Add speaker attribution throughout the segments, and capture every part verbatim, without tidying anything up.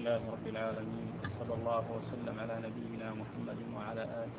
Speaker 1: لله رب العالمين، صلى الله وسلم على نبينا محمد وعلى آله.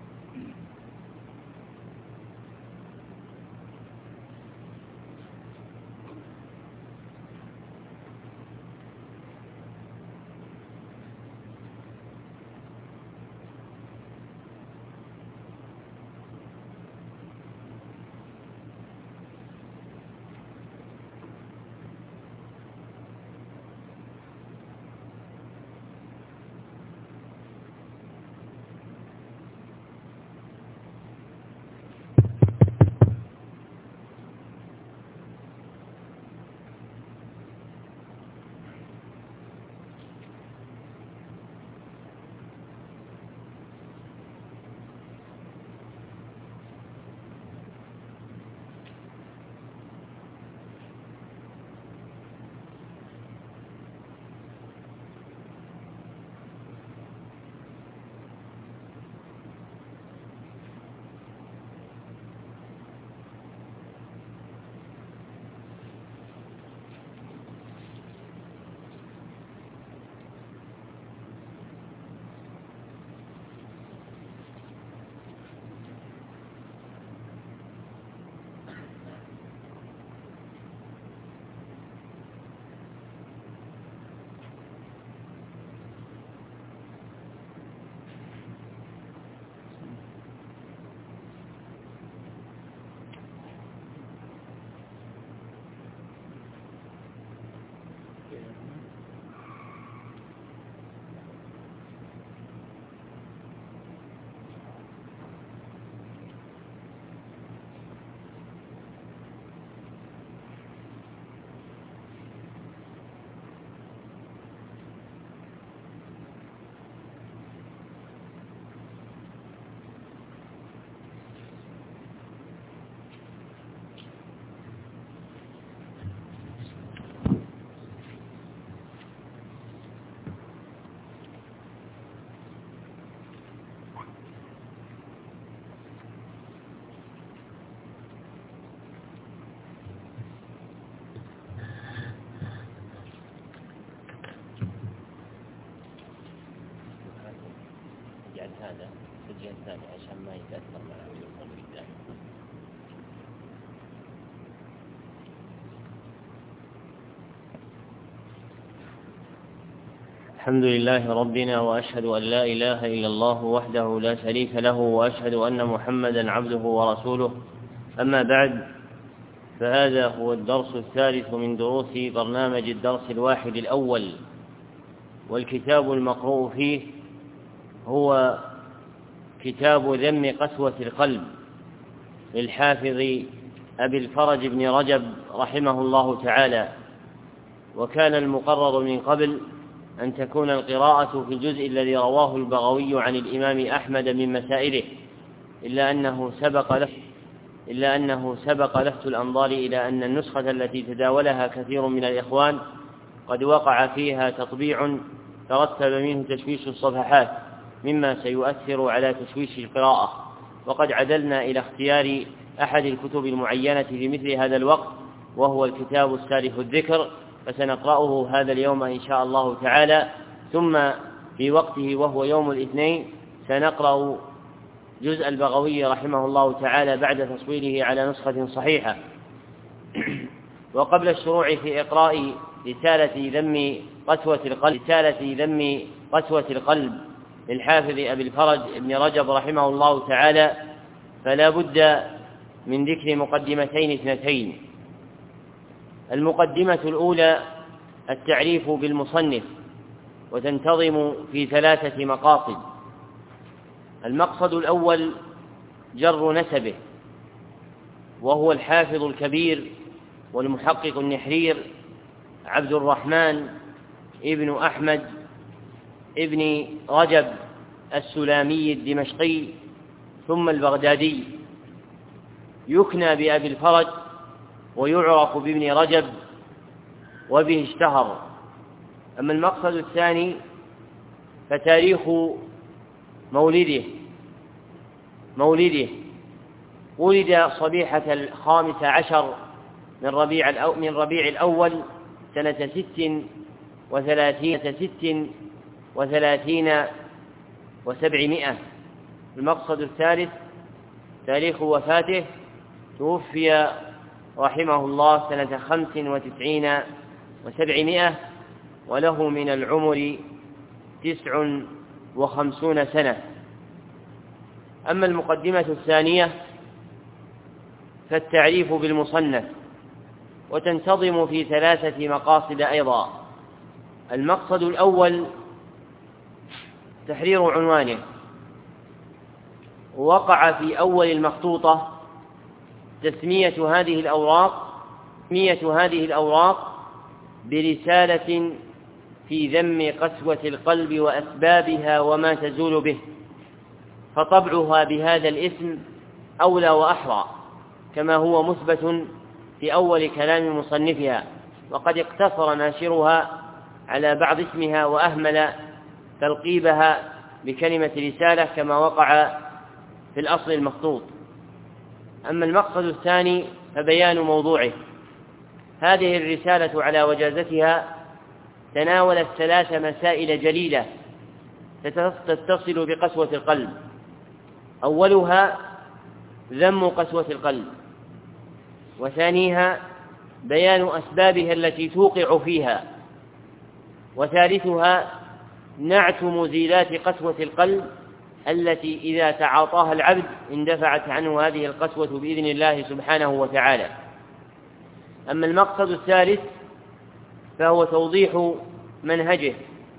Speaker 2: هذا في الجهة الثانية عشان ما يتأثر مع اليوم قدام. الحمد لله ربنا، وأشهد أن لا إله إلا الله وحده لا شريك له، وأشهد أن محمدا عبده ورسوله. أما بعد، فهذا هو الدرس الثالث من دروس برنامج الدرس الواحد الأول، والكتاب المقروء فيه هو كتاب ذم قسوة القلب للحافظ أبي الفرج بن رجب رحمه الله تعالى. وكان المقرر من قبل أن تكون القراءة في الجزء الذي رواه البغوي عن الإمام أحمد من مسائله، إلا أنه سبق له إلا أنه سبق لفت الأنظار إلى أن النسخة التي تداولها كثير من الإخوان قد وقع فيها تطبيع ترتب منه تشويش الصفحات، مما سيؤثر على تشويش القراءة. وقد عدلنا إلى اختيار أحد الكتب المعينة في مثل هذا الوقت، وهو الكتاب السالف الذكر، فسنقرأه هذا اليوم إن شاء الله تعالى. ثم في وقته وهو يوم الاثنين سنقرأ جزء البغوي رحمه الله تعالى بعد تصويره على نسخة صحيحة. وقبل الشروع في إقراء رسالة ذم قسوة القلب رسالة ذم قسوة القلب للحافظ أبي الفرج ابن رجب رحمه الله تعالى، فلا بد من ذكر مقدمتين اثنتين. المقدمة الأولى التعريف بالمصنف، وتنتظم في ثلاثة مقاصد. المقصد الأول جر نسبه، وهو الحافظ الكبير والمحقق النحرير عبد الرحمن ابن أحمد ابن رجب السلامي الدمشقي ثم البغدادي، يكنى بأبي الفرج ويعرف بابن رجب وبه اشتهر. أما المقصد الثاني فتاريخ مولده مولده ولد صبيحة الخامس عشر من ربيع من ربيع الأول سنة ست وثلاثين ست وثلاثين وسبعمائة. المقصد الثالث تاريخ وفاته، توفي رحمه الله سنة خمس وتسعين وسبعمائة، وله من العمر تسع وخمسون سنة. أما المقدمة الثانية فالتعريف بالمصنف، وتنتظم في ثلاثة مقاصد أيضا. المقصد الأول تحرير عنوانه، وقع في أول المخطوطة تسمية هذه الأوراق تسمية هذه الأوراق برسالة في ذم قسوة القلب وأسبابها وما تزول به، فطبعها بهذا الاسم أولى وأحرى، كما هو مثبت في أول كلام مصنفها، وقد اقتصر ناشرها على بعض اسمها وأهمل تلقيبها بكلمة رسالة كما وقع في الأصل المخطوط. أما المقصد الثاني فبيان موضوعه. هذه الرسالة على وجازتها تناولت ثلاث مسائل جليلة تتصل بقسوة القلب. أولها ذم قسوة القلب، وثانيها بيان أسبابها التي توقع فيها، وثالثها نعت مزيلات قسوة القلب التي إذا تعاطاها العبد اندفعت عنه هذه القسوة بإذن الله سبحانه وتعالى. أما المقصد الثالث فهو توضيح منهجه.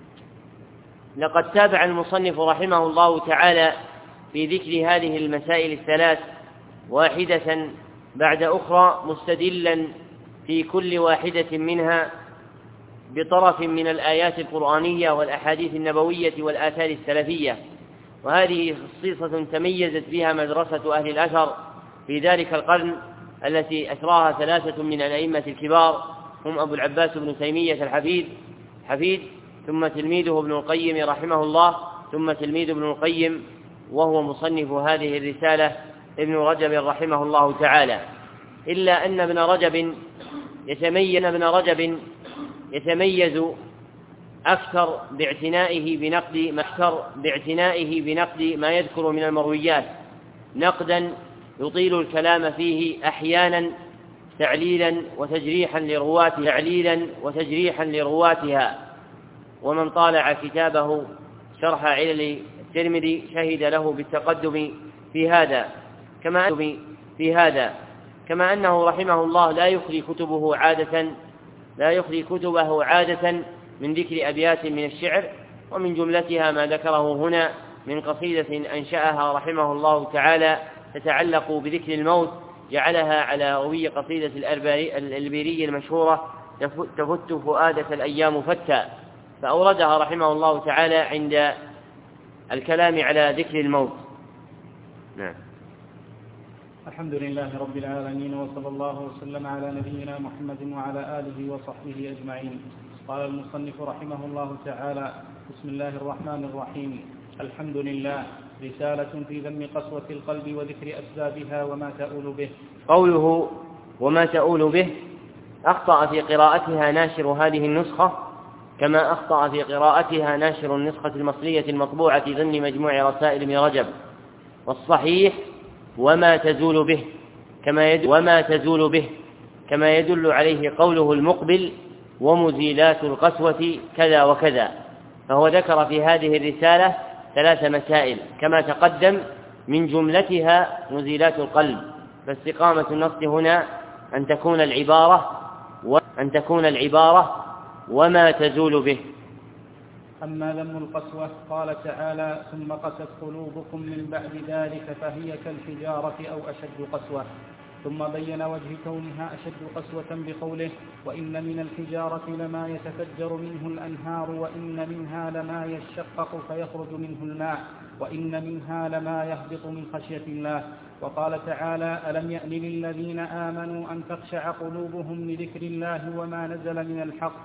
Speaker 2: لقد تابع المصنف رحمه الله تعالى في ذكر هذه المسائل الثلاث واحدة بعد أخرى، مستدلا في كل واحدة منها بطرف من الآيات القرآنية والأحاديث النبوية والآثار السلفية. وهذه خصيصة تميزت بها مدرسة أهل الأثر في ذلك القرن، التي أثراها ثلاثة من الأئمة الكبار، هم أبو العباس بن تيمية الحفيد حفيد ثم تلميذه ابن القيم رحمه الله، ثم تلميذ ابن القيم وهو مصنف هذه الرسالة ابن رجب رحمه الله تعالى. إلا أن ابن رجب يتميز ابن رجب يتميز أكثر باعتنائه بنقد ما أكثر باعتنائه بنقد ما يذكر من المرويات، نقدا يطيل الكلام فيه أحيانا تعليلا وتجريحا لرواتها تعليلا وتجريحا لرواتها. ومن طالع كتابه شرح علل الترمذي شهد له بالتقدم في هذا، كما في هذا كما أنه رحمه الله لا يخلي كتبه عادة لا يخلي كتبه عادة من ذكر أبيات من الشعر، ومن جملتها ما ذكره هنا من قصيدة أنشأها رحمه الله تعالى تتعلق بذكر الموت، جعلها على روي قصيدة الإلبيري المشهورة تفت فؤادة الأيام فتا، فأوردها رحمه الله تعالى عند الكلام على ذكر الموت. نعم.
Speaker 1: الحمد لله رب العالمين، وصلى الله وسلم على نبينا محمد وعلى آله وصحبه أجمعين. قال المصنف رحمه الله تعالى: بسم الله الرحمن الرحيم. الحمد لله. رسالة في ذم قسوة القلب وذكر أسبابها وما تؤول به.
Speaker 2: قوله وما تؤول به أخطأ في قراءتها ناشر هذه النسخة، كما أخطأ في قراءتها ناشر النسخة المصرية المطبوعة ضمن مجموع رسائل ابن رجب. والصحيح وما تزول به كما يدل, وما تزول به كما يدل عليه قوله المقبل ومزيلات القسوة كذا وكذا. فهو ذكر في هذه الرسالة ثلاث مسائل كما تقدم، من جملتها مزيلات القلب، فاستقامة النص هنا أن تكون العبارة وأن تكون العبارة وما تزول به.
Speaker 1: أما ذم القسوة قال تعالى: ثم قست قلوبكم من بعد ذلك فهي كالحجارة أو أشد قسوة. ثم بين وجه كونها أشد قسوة بقوله: وإن من الحجارة لما يتفجر منه الأنهار وإن منها لما يشقق فيخرج منه الماء وإن منها لما يهبط من خشية الله. وقال تعالى: ألم يأن للذين آمنوا أن تخشع قلوبهم لذكر الله وما نزل من الحق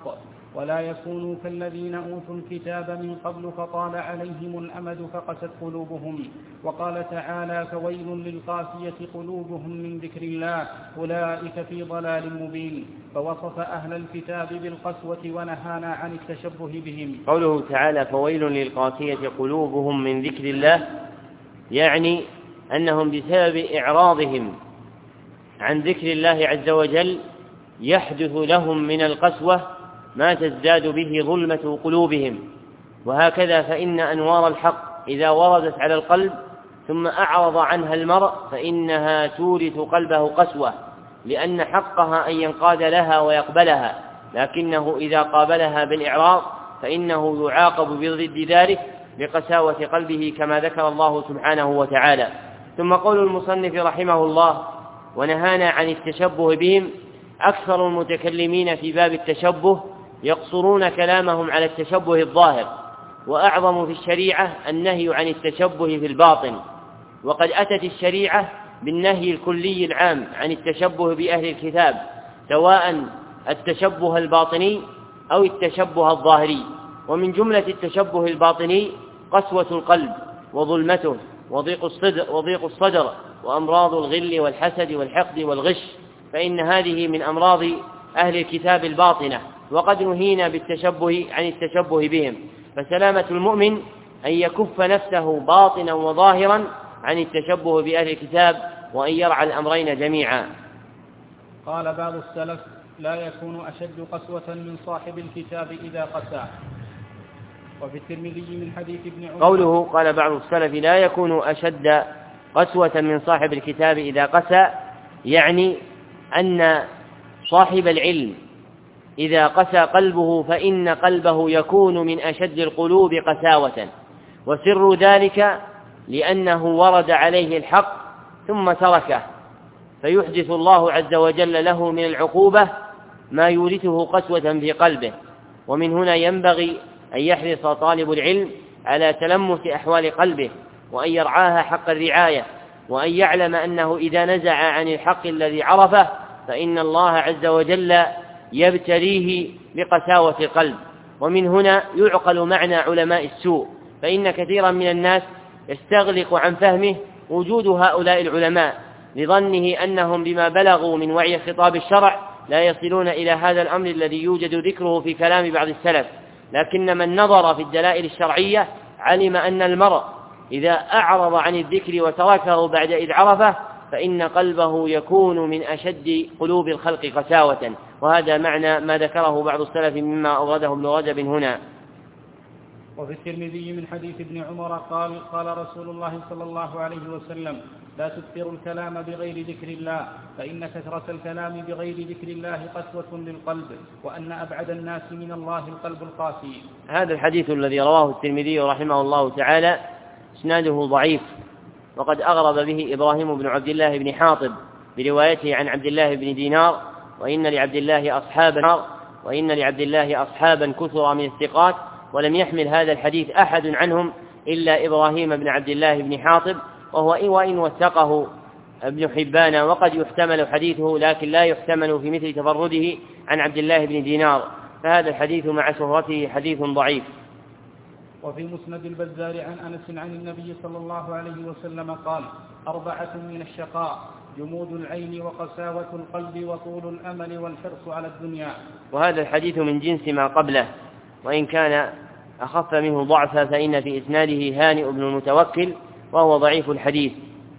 Speaker 1: ولا يكونوا كالذين أوتوا الكتاب من قبل فطال عليهم الأمد فقست قلوبهم. وقال تعالى: فويل للقاسية قلوبهم من ذكر الله أولئك في ضلال مبين. فوصف أهل الكتاب بالقسوة ونهانا عن التشبه بهم.
Speaker 2: قوله تعالى: فويل للقاسية قلوبهم من ذكر الله، يعني أنهم بسبب إعراضهم عن ذكر الله عز وجل يحدث لهم من القسوة ما تزداد به ظلمة قلوبهم. وهكذا فإن أنوار الحق إذا وردت على القلب ثم أعرض عنها المرء فإنها تورث قلبه قسوة، لأن حقها أن ينقاد لها ويقبلها، لكنه إذا قابلها بالإعراض فإنه يعاقب بضد ذلك بقساوة قلبه كما ذكر الله سبحانه وتعالى. ثم قول المصنف رحمه الله: ونهانا عن التشبه بهم. أكثر المتكلمين في باب التشبه يقصرون كلامهم على التشبه الظاهر، وأعظم في الشريعة النهي عن التشبه في الباطن. وقد أتت الشريعة بالنهي الكلي العام عن التشبه بأهل الكتاب، سواء التشبه الباطني أو التشبه الظاهري. ومن جملة التشبه الباطني قسوة القلب وظلمته وضيق الصدر, وضيق الصدر وأمراض الغل والحسد والحقد والغش، فإن هذه من أمراض أهل الكتاب الباطنة، وقد نهينا بالتشبه عن التشبه بهم. فسلامة المؤمن أن يكف نفسه باطنا وظاهرا عن التشبه بأهل الكتاب، وأن يرعى الأمرين جميعا.
Speaker 1: قال بعض السلف: لا يكون أشد قسوة من صاحب الكتاب إذا قسى. وفي الترمذي من حديث ابن عمر
Speaker 2: قوله قال بعض السلف: لا يكون أشد قسوة من صاحب الكتاب إذا قسى، يعني أن صاحب العلم إذا قسى قلبه فإن قلبه يكون من أشد القلوب قساوة، وسر ذلك لأنه ورد عليه الحق ثم تركه، فيحدث الله عز وجل له من العقوبة ما يورثه قسوة في قلبه. ومن هنا ينبغي أن يحرص طالب العلم على تلمس أحوال قلبه، وأن يرعاها حق الرعاية، وأن يعلم أنه إذا نزع عن الحق الذي عرفه فإن الله عز وجل يبتليه بقساوة القلب. ومن هنا يعقل معنى علماء السوء، فإن كثيرا من الناس يستغلق عن فهمه وجود هؤلاء العلماء لظنه أنهم بما بلغوا من وعي خطاب الشرع لا يصلون إلى هذا الأمر الذي يوجد ذكره في كلام بعض السلف. لكن من نظر في الدلائل الشرعية علم أن المرء إذا أعرض عن الذكر وتركه بعد إذ عرفه فإن قلبه يكون من أشد قلوب الخلق قساوة. وهذا معنى ما ذكره بعض السلف مما أورده ابن رجب هنا.
Speaker 1: وفي الترمذي من حديث ابن عمر قال: قال رسول الله صلى الله عليه وسلم: لا تكثروا الكلام بغير ذكر الله، فإن كثرة الكلام بغير ذكر الله قسوة للقلب، وأن أبعد الناس من الله القلب القاسي.
Speaker 2: هذا الحديث الذي رواه الترمذي رحمه الله تعالى إسناده ضعيف، وقد أغرب به إبراهيم بن عبد الله بن حاطب بروايته عن عبد الله بن دينار: وإن لعبد الله أصحابا وإن لعبد الله أصحابا كثر من الثقات. ولم يحمل هذا الحديث أحد عنهم إلا إبراهيم بن عبد الله بن حاطب، وهو إن وإن وثقه ابن حبان، وقد يحتمل حديثه لكن لا يحتمل في مثل تفرده عن عبد الله بن دينار، فهذا الحديث مع شهرته حديث ضعيف.
Speaker 1: وفي مسند البزار عن أنس عن النبي صلى الله عليه وسلم قال: أربعة من الشقاء: جمود العين وقساوة القلب وطول الأمل والحرص على الدنيا.
Speaker 2: وهذا الحديث من جنس ما قبله، وإن كان أخف منه ضعفا فإن في إسناده هانئ بن المتوكل وهو ضعيف الحديث.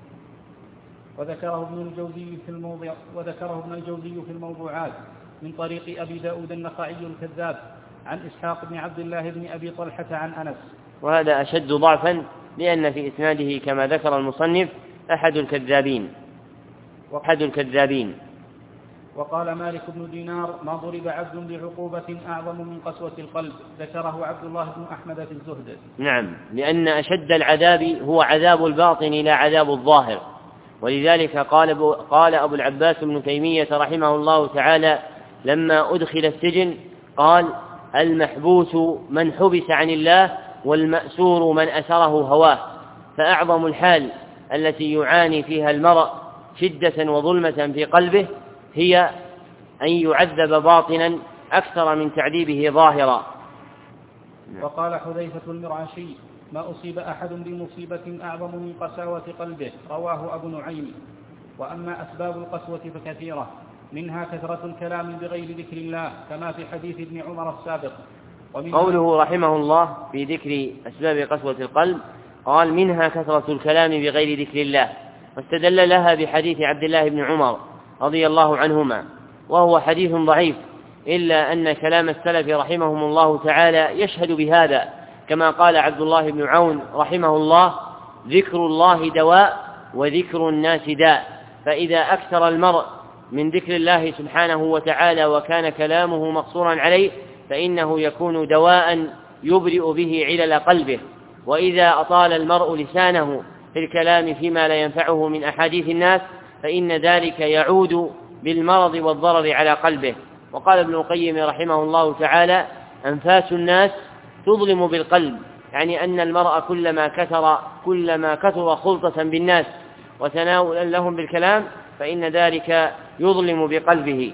Speaker 1: وذكره ابن الجوزي في الموضوع وذكره ابن الجوزي في الموضوعات من طريق أبي داود النخعي الكذاب عن إسحاق بن عبد الله بن أبي طلحة عن أنس.
Speaker 2: وهذا أشد ضعفا لأن في إسناده كما ذكر المصنف أحد الكذابين أحد الكذابين.
Speaker 1: وقال مالك بن دينار: ما ضرب عبد بعقوبة أعظم من قسوة القلب. ذكره عبد الله بن أحمد في الزهد.
Speaker 2: نعم، لأن أشد العذاب هو عذاب الباطن لا عذاب الظاهر. ولذلك قال قال أبو العباس بن تيمية رحمه الله تعالى لما أدخل السجن قال: المحبوس من حبس عن الله، والمأسور من أسره هواه. فأعظم الحال التي يعاني فيها المرء شدة وظلمة في قلبه هي أن يعذب باطنا أكثر من تعذيبه ظاهرا.
Speaker 1: وقال حذيفة المرعشي: ما أصيب أحد بمصيبة أعظم من قساوة قلبه، رواه أبو نعيم. وأما أسباب القسوة فكثيرة، منها كثرة الكلام بغير ذكر الله كما في حديث ابن عمر السابق.
Speaker 2: قوله رحمه الله في ذكر أسباب قسوة القلب قال: منها كثرة الكلام بغير ذكر الله، واستدل لها بحديث عبد الله بن عمر رضي الله عنهما، وهو حديث ضعيف، إلا أن كلام السلف رحمهم الله تعالى يشهد بهذا، كما قال عبد الله بن عون رحمه الله: ذكر الله دواء وذكر الناس داء. فإذا أكثر المرء من ذكر الله سبحانه وتعالى وكان كلامه مقصورا عليه فإنه يكون دواء يبرئ به علل قلبه، وإذا أطال المرء لسانه في الكلام فيما لا ينفعه من أحاديث الناس فإن ذلك يعود بالمرض والضرر على قلبه. وقال ابن القيم رحمه الله تعالى: أنفاس الناس تظلم بالقلب، يعني أن المرء كلما كثر كلما كثر خلطة بالناس وتناولا لهم بالكلام فإن ذلك يظلم بقلبه.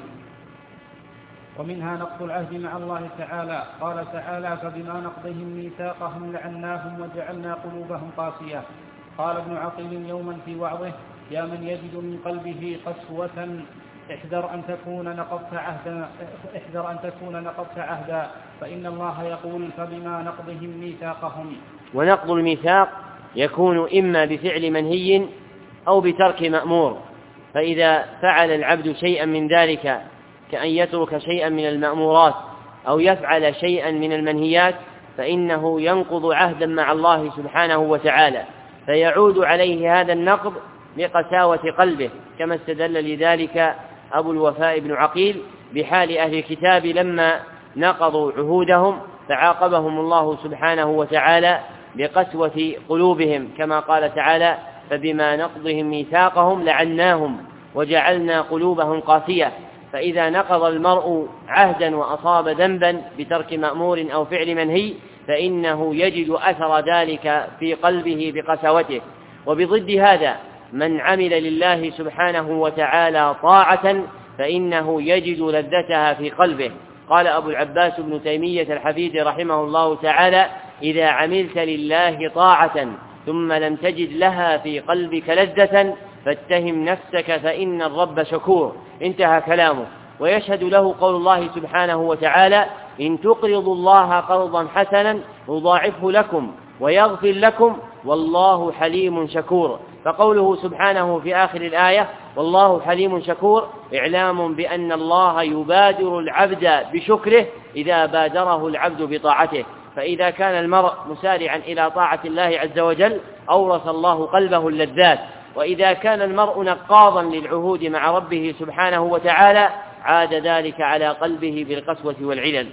Speaker 1: ومنها نقض العهد مع الله تعالى، قال تعالى: فبما نقضهم ميثاقهم لعناهم وجعلنا قلوبهم قاسية. قال ابن عقيل يوما في وعظه: يا من يجد من قلبه قسوة احذر أن تكون نقضت عهدا احذر أن تكون نقضت عهدا فإن الله يقول: فبما نقضهم ميثاقهم.
Speaker 2: ونقض الميثاق يكون إما بفعل منهي أو بترك مأمور، فإذا فعل العبد شيئا من ذلك كأن يترك شيئا من المأمورات أو يفعل شيئا من المنهيات فإنه ينقض عهدا مع الله سبحانه وتعالى، فيعود عليه هذا النقض بقساوة قلبه، كما استدل لذلك أبو الوفاء بن عقيل بحال أهل الكتاب لما نقضوا عهودهم فعاقبهم الله سبحانه وتعالى بقسوة قلوبهم، كما قال تعالى: فبما نقضهم ميثاقهم لعناهم وجعلنا قلوبهم قاسية. فإذا نقض المرء عهدا وأصاب ذنبا بترك مأمور أو فعل منهي فإنه يجد أثر ذلك في قلبه بقسوته. وبضد هذا من عمل لله سبحانه وتعالى طاعة فإنه يجد لذتها في قلبه. قال أبو العباس بن تيمية الحفيد رحمه الله تعالى: إذا عملت لله طاعة ثم لم تجد لها في قلبك لذة فاتهم نفسك فإن الرب شكور. انتهى كلامه. ويشهد له قول الله سبحانه وتعالى: إن تقرضوا الله قرضا حسنا يضاعفه لكم ويغفر لكم والله حليم شكور. فقوله سبحانه في آخر الآية: والله حليم شكور، إعلام بأن الله يبادر العبد بشكره إذا بادره العبد بطاعته. فإذا كان المرء مسارعا إلى طاعة الله عز وجل أورث الله قلبه اللذات، وإذا كان المرء نقاضا للعهود مع ربه سبحانه وتعالى عاد ذلك على قلبه بالقسوة والعلل.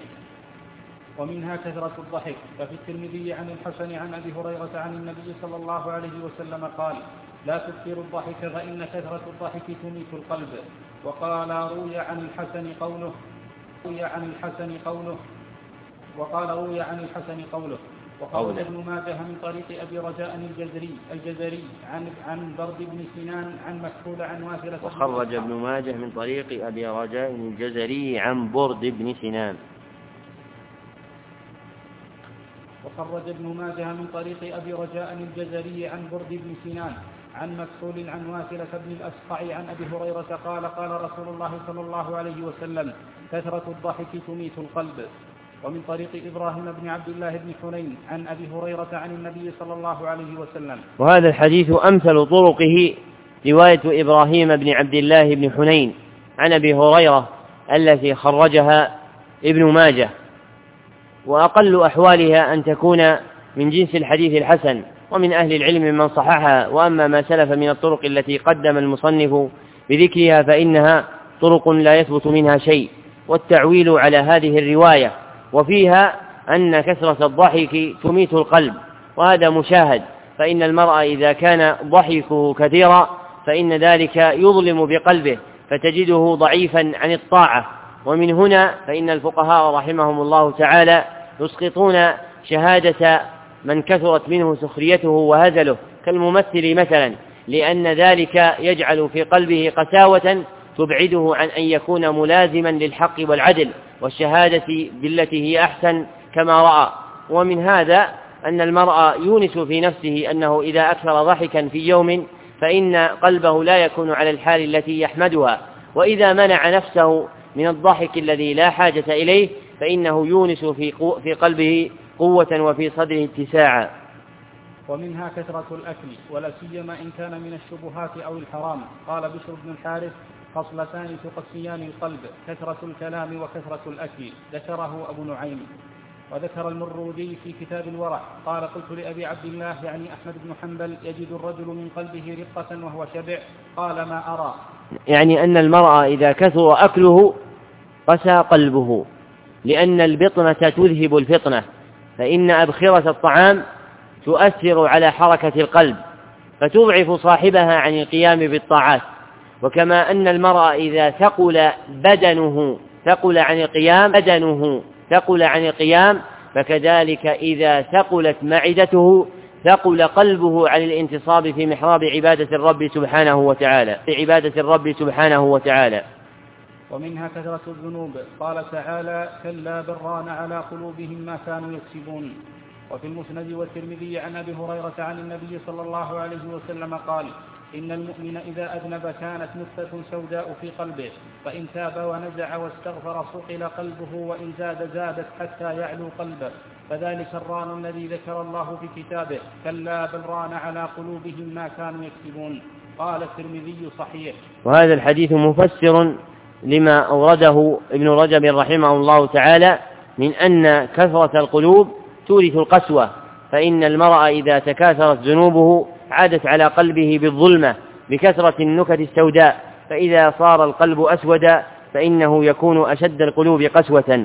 Speaker 1: ومنها كثرة الضحك، ففي الترمذي عن الحسن عن أبي هريرة عن النبي صلى الله عليه وسلم قال: لا تكثروا الضحك فإن كثرة الضحك تميت القلب. وقال روي عن الحسن قوله روي عن الحسن قوله وقال روي عن الحسن قوله وخرج ابن ماجه من طريق أبي رجاء الجزري الجزري عن عن برد بن سنان عن مكحول عن واثلة.
Speaker 2: وخرج ابن ماجه من طريق أبي رجاء الجزري عن برد بن سنان
Speaker 1: وخرج ابن ماجه من طريق أبي رجاء الجزري عن برد بن سنان عن مكحول عن واثلة بن الأسقع عن أبي هريرة قال: قال رسول الله صلى الله عليه وسلم: كثرة الضحك تميت القلب. ومن طريق إبراهيم بن عبد الله بن حنين عن أبي هريرة عن النبي صلى الله عليه وسلم.
Speaker 2: وهذا الحديث أمثل طرقه رواية إبراهيم بن عبد الله بن حنين عن أبي هريرة التي خرجها ابن ماجه، وأقل أحوالها أن تكون من جنس الحديث الحسن، ومن أهل العلم من صححها. وأما ما سلف من الطرق التي قدم المصنف بذكرها فإنها طرق لا يثبت منها شيء، والتعويل على هذه الرواية وفيها أن كثرة الضحك تميت القلب، وهذا مشاهد. فإن المرء إذا كان ضحكه كثيرا فإن ذلك يظلم بقلبه فتجده ضعيفا عن الطاعة. ومن هنا فإن الفقهاء رحمهم الله تعالى يسقطون شهادة من كثرت منه سخريته وهزله كالممثل مثلا، لأن ذلك يجعل في قلبه قساوة تبعده عن أن يكون ملازما للحق والعدل والشهادة بالتي هي أحسن كما رأى. ومن هذا أن المرء يونس في نفسه أنه إذا أكثر ضحكا في يوم فإن قلبه لا يكون على الحال التي يحمدها، وإذا منع نفسه من الضحك الذي لا حاجة إليه فإنه يونس في, في قلبه قوة وفي صدره اتساعا.
Speaker 1: ومنها كثرة الأكل ولا سيما إن كان من الشبهات أو الحرام. قال بشر بن الحارث: خصلتان تقسيان القلب، كثرة الكلام وكثرة الأكل، ذكره أبو نعيم. وذكر المرودي في كتاب الورع قال: قلت لأبي عبد الله يعني أحمد بن حنبل: يجد الرجل من قلبه رقة وهو شبع؟ قال: ما أرى.
Speaker 2: يعني أن المرأة إذا كثر أكله قسى قلبه، لأن البطنة تذهب الفطنة، فإن أبخرة الطعام تؤثر على حركة القلب فتضعف صاحبها عن القيام بالطاعات. وكما أن المرأة إذا ثقل بدنه ثقل عن القيام بدنه ثقل عن القيام فكذلك إذا ثقلت معدته ثقل قلبه عن الانتصاب في محراب عبادة الرب سبحانه وتعالى في عبادة الرب سبحانه وتعالى.
Speaker 1: ومنها كثرة الذنوب. قال تعالى: كلا بل ران على قلوبهم ما كانوا يكسبون. وفي المسند والترمذي عن أبي هريرة عن النبي صلى الله عليه وسلم قال: إن المؤمن إذا أذنب كانت نكتة سوداء في قلبه، فإن تاب ونزع واستغفر صقل قلبه، وإن زاد زادت حتى يعلو قلبه، فذلك الران الذي ذكر الله في كتابه: كلا بل ران على قلوبهم ما كانوا يكسبون. قال الترمذي: صحيح.
Speaker 2: وهذا الحديث مفسر لما أورده ابن رجب رحمه الله تعالى من أن كثرة القلوب تورث القسوة، فإن المرء إذا تكاثرت ذنوبه عادت على قلبه بالظلمة بكثرة النكت السوداء، فإذا صار القلب أسودا فإنه يكون أشد القلوب قسوة.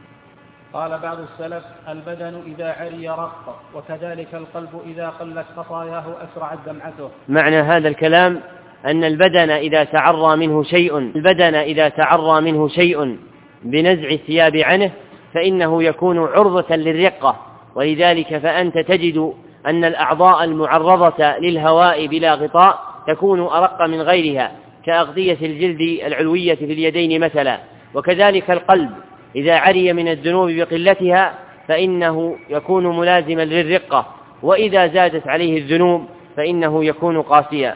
Speaker 1: قال بعض السلف: البدن إذا عري رق، وكذلك القلب إذا قلت خطاياه أسرعت دمعته.
Speaker 2: معنى هذا الكلام أن البدن إذا تعرى منه شيء البدن إذا تعرى منه شيء بنزع الثياب عنه فإنه يكون عرضة للرقة، ولذلك فأنت تجد أن الأعضاء المعرضة للهواء بلا غطاء تكون أرق من غيرها، كأغطية الجلد العلوية في اليدين مثلا. وكذلك القلب إذا عري من الذنوب بقلتها فإنه يكون ملازما للرقة، وإذا زادت عليه الذنوب فإنه يكون قاسيا.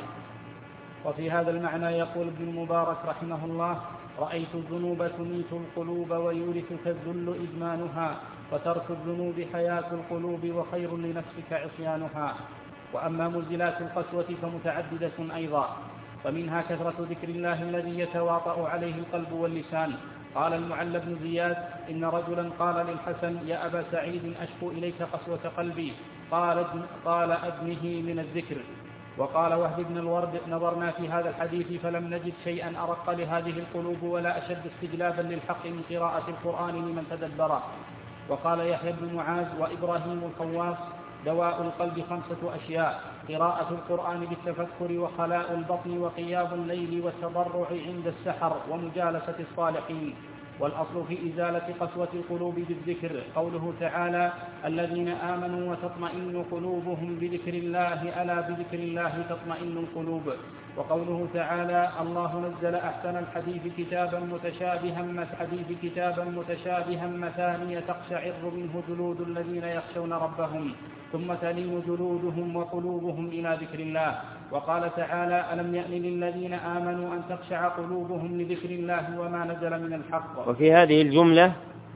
Speaker 1: وفي هذا المعنى يقول ابن المبارك رحمه الله: رأيت الذنوب تميت القلوب ويورثك الذل إدمانها، وترك الذنوب حياة القلوب وخير لنفسك عصيانها. وأما منزلات القسوة فمتعددة أيضا، ومنها كثرة ذكر الله الذي يتواطأ عليه القلب واللسان. قال المعلى بن زياد: إن رجلا قال للحسن: يا أبا سعيد أشكو إليك قسوة قلبي. قال قال أدنه من الذكر. وقال وهب بن الورد: نظرنا في هذا الحديث فلم نجد شيئا أرق لهذه القلوب ولا أشد استجلابا للحق من قراءة القرآن لمن تدبره. وقال يحيى بن معاذ وإبراهيم الخواص: دواء القلب خمسة أشياء: قراءة القرآن بالتفكر، وخلاء البطن، وقيام الليل، والتضرع عند السحر، ومجالسة الصالحين. والأصل في إزالة قسوة القلوب بالذكر قوله تعالى: الذين آمنوا وتطمئن قلوبهم بذكر الله، ألا بذكر الله تطمئن القلوب. وقوله تعالى: الله نزل أحسن الحديث كتابا متشابها حديث كتابا متشابها مثانية تقشعر منه جلود الذين يخشون ربهم ثم تلين جلودهم وقلوبهم إلى ذكر الله. وقال تعالى: ألم يأن للذين آمنوا أن تخشع قلوبهم لذكر الله وما نزل من الحق.
Speaker 2: وفي هذه الجملة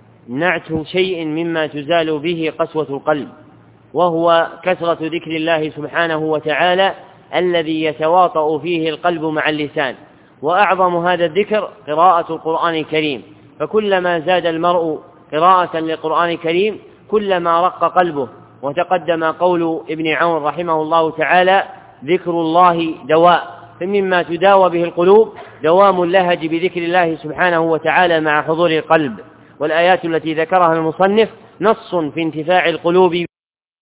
Speaker 2: نعت شيء مما تزال به قسوة القلب، وهو كثرة ذكر الله سبحانه وتعالى الذي يتواطأ فيه القلب مع اللسان. وأعظم هذا الذكر قراءة القرآن الكريم، فكلما زاد المرء قراءة للقرآن الكريم كلما رق قلبه. وتقدم قول ابن عون رحمه الله تعالى: ذكر الله دواء، فمما تداوى به القلوب دوام اللهج بذكر الله سبحانه وتعالى مع حضور القلب. والآيات التي ذكرها المصنف نص في انتفاع القلوب